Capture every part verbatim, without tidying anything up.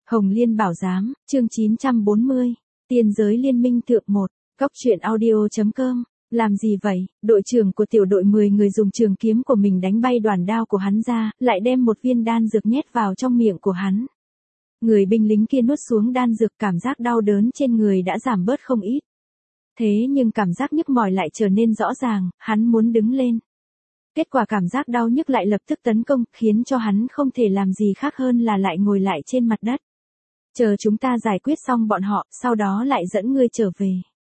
Hồng Liên Bảo Giám, chương chín trăm bốn mươi, Tiên giới liên minh thượng một, Góc truyện audio chấm com. Làm gì vậy? Đội trưởng của tiểu đội mười người dùng trường kiếm của mình đánh bay đoàn đao của hắn ra, lại đem một viên đan dược nhét vào trong miệng của hắn. Người binh lính kia nuốt xuống đan dược, cảm giác đau đớn trên người đã giảm bớt không ít. Thế nhưng cảm giác nhức mỏi lại trở nên rõ ràng, hắn muốn đứng lên. Kết quả cảm giác đau nhức lại lập tức tấn công, khiến cho hắn không thể làm gì khác hơn là lại ngồi lại trên mặt đất. Chờ chúng ta giải quyết xong bọn họ, sau đó lại dẫn ngươi trở về.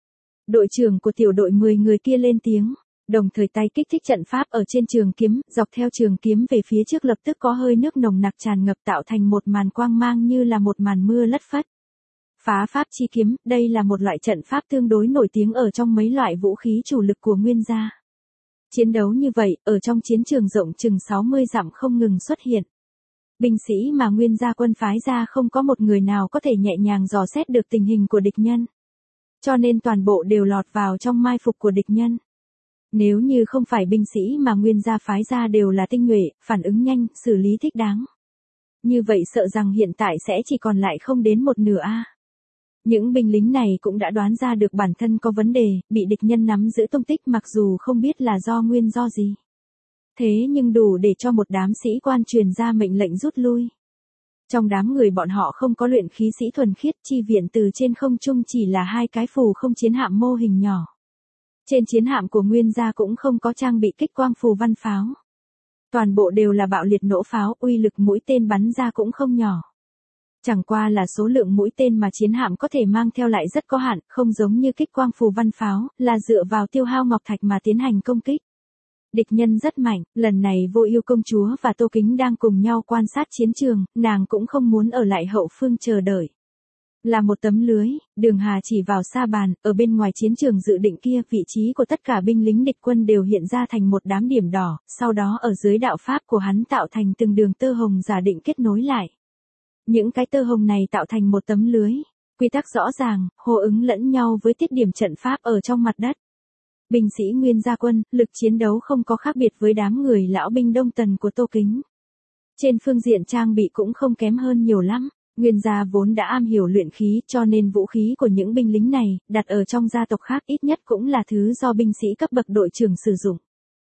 Đội trưởng của tiểu đội mười người kia lên tiếng, đồng thời tay kích thích trận pháp ở trên trường kiếm, dọc theo trường kiếm về phía trước lập tức có hơi nước nồng nặc tràn ngập tạo thành một màn quang mang như là một màn mưa lất phất. Phá pháp chi kiếm, đây là một loại trận pháp tương đối nổi tiếng ở trong mấy loại vũ khí chủ lực của Nguyên gia. Chiến đấu như vậy, ở trong chiến trường rộng chừng sáu mươi dặm không ngừng xuất hiện. Binh sĩ mà Nguyên gia quân phái ra không có một người nào có thể nhẹ nhàng dò xét được tình hình của địch nhân. Cho nên toàn bộ đều lọt vào trong mai phục của địch nhân. Nếu như không phải binh sĩ mà Nguyên gia phái ra đều là tinh nhuệ, phản ứng nhanh, xử lý thích đáng. Như vậy sợ rằng hiện tại sẽ chỉ còn lại không đến một nửa a. Những binh lính này cũng đã đoán ra được bản thân có vấn đề, bị địch nhân nắm giữ tung tích mặc dù không biết là do nguyên do gì. Thế nhưng đủ để cho một đám sĩ quan truyền ra mệnh lệnh rút lui. Trong đám người bọn họ không có luyện khí sĩ thuần khiết, chi viện từ trên không trung chỉ là hai cái phù không chiến hạm mô hình nhỏ. Trên chiến hạm của Nguyên gia cũng không có trang bị kích quang phù văn pháo. Toàn bộ đều là bạo liệt nổ pháo, uy lực mũi tên bắn ra cũng không nhỏ. Chẳng qua là số lượng mũi tên mà chiến hạm có thể mang theo lại rất có hạn, không giống như kích quang phù văn pháo, là dựa vào tiêu hao ngọc thạch mà tiến hành công kích. Địch nhân rất mạnh, lần này Vô Ưu công chúa và Tô Kính đang cùng nhau quan sát chiến trường, nàng cũng không muốn ở lại hậu phương chờ đợi. Là một tấm lưới, Đường Hà chỉ vào sa bàn, ở bên ngoài chiến trường dự định kia, vị trí của tất cả binh lính địch quân đều hiện ra thành một đám điểm đỏ, sau đó ở dưới đạo pháp của hắn tạo thành từng đường tơ hồng giả định kết nối lại. Những cái tơ hồng này tạo thành một tấm lưới, quy tắc rõ ràng, hô ứng lẫn nhau với tiết điểm trận pháp ở trong mặt đất. Binh sĩ Nguyên gia quân, lực chiến đấu không có khác biệt với đám người lão binh Đông Tần của Tô Kính. Trên phương diện trang bị cũng không kém hơn nhiều lắm, Nguyên gia vốn đã am hiểu luyện khí cho nên vũ khí của những binh lính này, đặt ở trong gia tộc khác ít nhất cũng là thứ do binh sĩ cấp bậc đội trưởng sử dụng.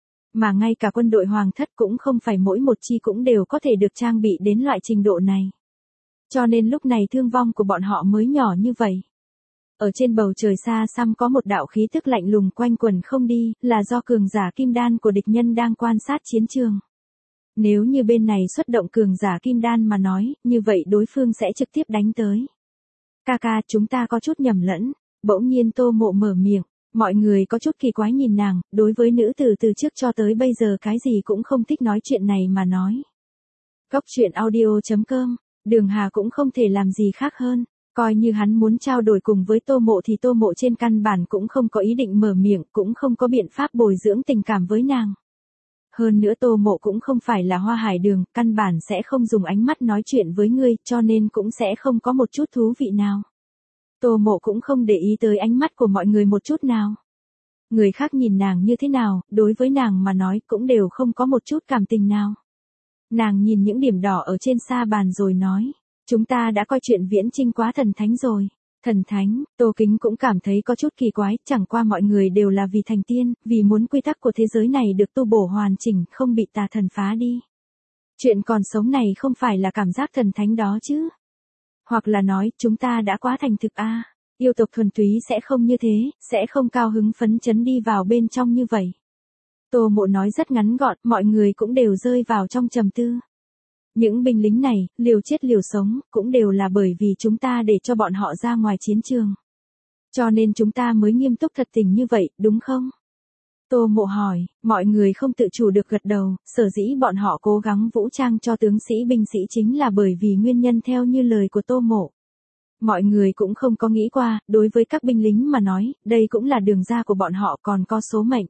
Mà ngay cả quân đội hoàng thất cũng không phải mỗi một chi cũng đều có thể được trang bị đến loại trình độ này. Cho nên lúc này thương vong của bọn họ mới nhỏ như vậy. Ở trên bầu trời xa xăm có một đạo khí tức lạnh lùng quanh quẩn không đi, là do cường giả kim đan của địch nhân đang quan sát chiến trường. Nếu như bên này xuất động cường giả kim đan mà nói, như vậy đối phương sẽ trực tiếp đánh tới. Ca ca, chúng ta có chút nhầm lẫn. Bỗng nhiên Tô Mộ mở miệng, mọi người có chút kỳ quái nhìn nàng, đối với nữ tử từ trước cho tới bây giờ cái gì cũng không thích nói chuyện này mà nói. Góc truyện audio chấm com, Đường Hà cũng không thể làm gì khác hơn. Coi như hắn muốn trao đổi cùng với Tô Mộ thì Tô Mộ trên căn bản cũng không có ý định mở miệng, cũng không có biện pháp bồi dưỡng tình cảm với nàng. Hơn nữa Tô Mộ cũng không phải là Hoa Hải Đường, căn bản sẽ không dùng ánh mắt nói chuyện với ngươi, cho nên cũng sẽ không có một chút thú vị nào. Tô Mộ cũng không để ý tới ánh mắt của mọi người một chút nào. Người khác nhìn nàng như thế nào, đối với nàng mà nói cũng đều không có một chút cảm tình nào. Nàng nhìn những điểm đỏ ở trên sa bàn rồi nói. Chúng ta đã coi chuyện viễn chinh quá thần thánh rồi. Thần thánh, Tô Kính cũng cảm thấy có chút kỳ quái, chẳng qua mọi người đều là vì thành tiên, vì muốn quy tắc của thế giới này được tu bổ hoàn chỉnh, không bị tà thần phá đi. Chuyện còn sống này không phải là cảm giác thần thánh đó chứ. Hoặc là nói, chúng ta đã quá thành thực a. À. Yêu tộc thuần túy sẽ không như thế, sẽ không cao hứng phấn chấn đi vào bên trong như vậy. Tô Mộ nói rất ngắn gọn, mọi người cũng đều rơi vào trong trầm tư. Những binh lính này, liều chết liều sống, cũng đều là bởi vì chúng ta để cho bọn họ ra ngoài chiến trường. Cho nên chúng ta mới nghiêm túc thật tình như vậy, đúng không? Tô Mộ hỏi, mọi người không tự chủ được gật đầu, sở dĩ bọn họ cố gắng vũ trang cho tướng sĩ binh sĩ chính là bởi vì nguyên nhân theo như lời của Tô Mộ. Mọi người cũng không có nghĩ qua, đối với các binh lính mà nói, đây cũng là đường ra của bọn họ còn có số mệnh.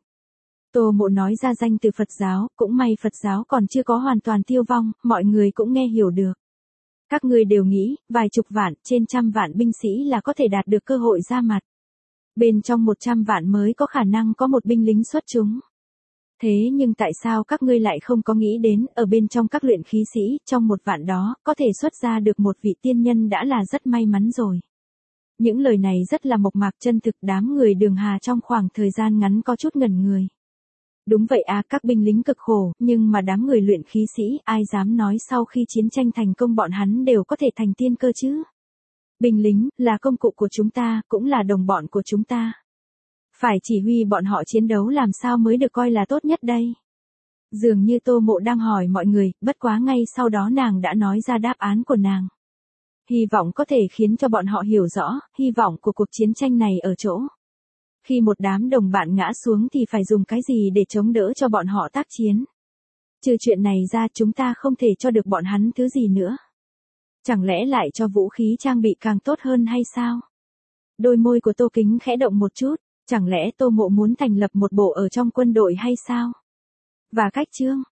Tô Mộ nói ra danh từ Phật giáo, cũng may Phật giáo còn chưa có hoàn toàn tiêu vong, mọi người cũng nghe hiểu được. Các ngươi đều nghĩ, vài chục vạn, trên trăm vạn binh sĩ là có thể đạt được cơ hội ra mặt. Bên trong một trăm vạn mới có khả năng có một binh lính xuất chúng. Thế nhưng tại sao các ngươi lại không có nghĩ đến, ở bên trong các luyện khí sĩ, trong một vạn đó, có thể xuất ra được một vị tiên nhân đã là rất may mắn rồi. Những lời này rất là mộc mạc chân thực, đám người Đường Hà trong khoảng thời gian ngắn có chút ngẩn người. Đúng vậy à, các binh lính cực khổ, nhưng mà đám người luyện khí sĩ, ai dám nói sau khi chiến tranh thành công bọn hắn đều có thể thành tiên cơ chứ? Binh lính, là công cụ của chúng ta, cũng là đồng bọn của chúng ta. Phải chỉ huy bọn họ chiến đấu làm sao mới được coi là tốt nhất đây? Dường như Tô Mộ đang hỏi mọi người, bất quá ngay sau đó nàng đã nói ra đáp án của nàng. Hy vọng có thể khiến cho bọn họ hiểu rõ, hy vọng của cuộc chiến tranh này ở chỗ. Khi một đám đồng bạn ngã xuống thì phải dùng cái gì để chống đỡ cho bọn họ tác chiến. Trừ chuyện này ra chúng ta không thể cho được bọn hắn thứ gì nữa. Chẳng lẽ lại cho vũ khí trang bị càng tốt hơn hay sao? Đôi môi của Tô Kính khẽ động một chút, chẳng lẽ Tô Mộ muốn thành lập một bộ ở trong quân đội hay sao? Và cách chương